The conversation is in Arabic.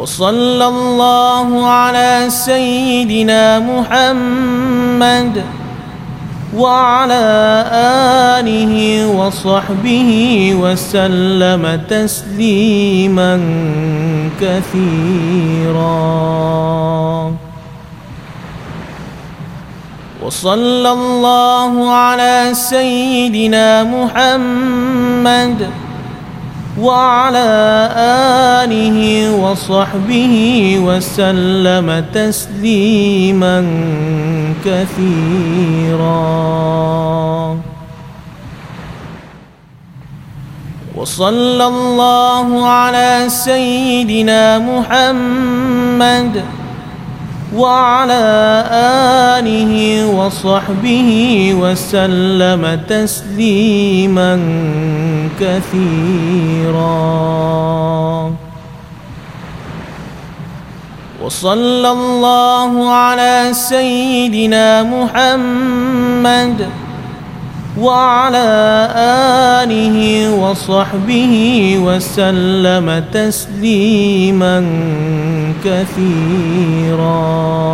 وصلى الله على سيدنا محمد وعلى آله وصحبه وسلم تسليما كثيرا. وصلى الله على سيدنا محمد وعلى آله وصحبه وسلم تسليما كثيرا. وصلى الله على سيدنا محمد وعلى آله وصحبه وسلم تسليما كثيرا. وصلى الله على سيدنا محمد وعلى آله وصحبه وسلم تسليما كثيرا.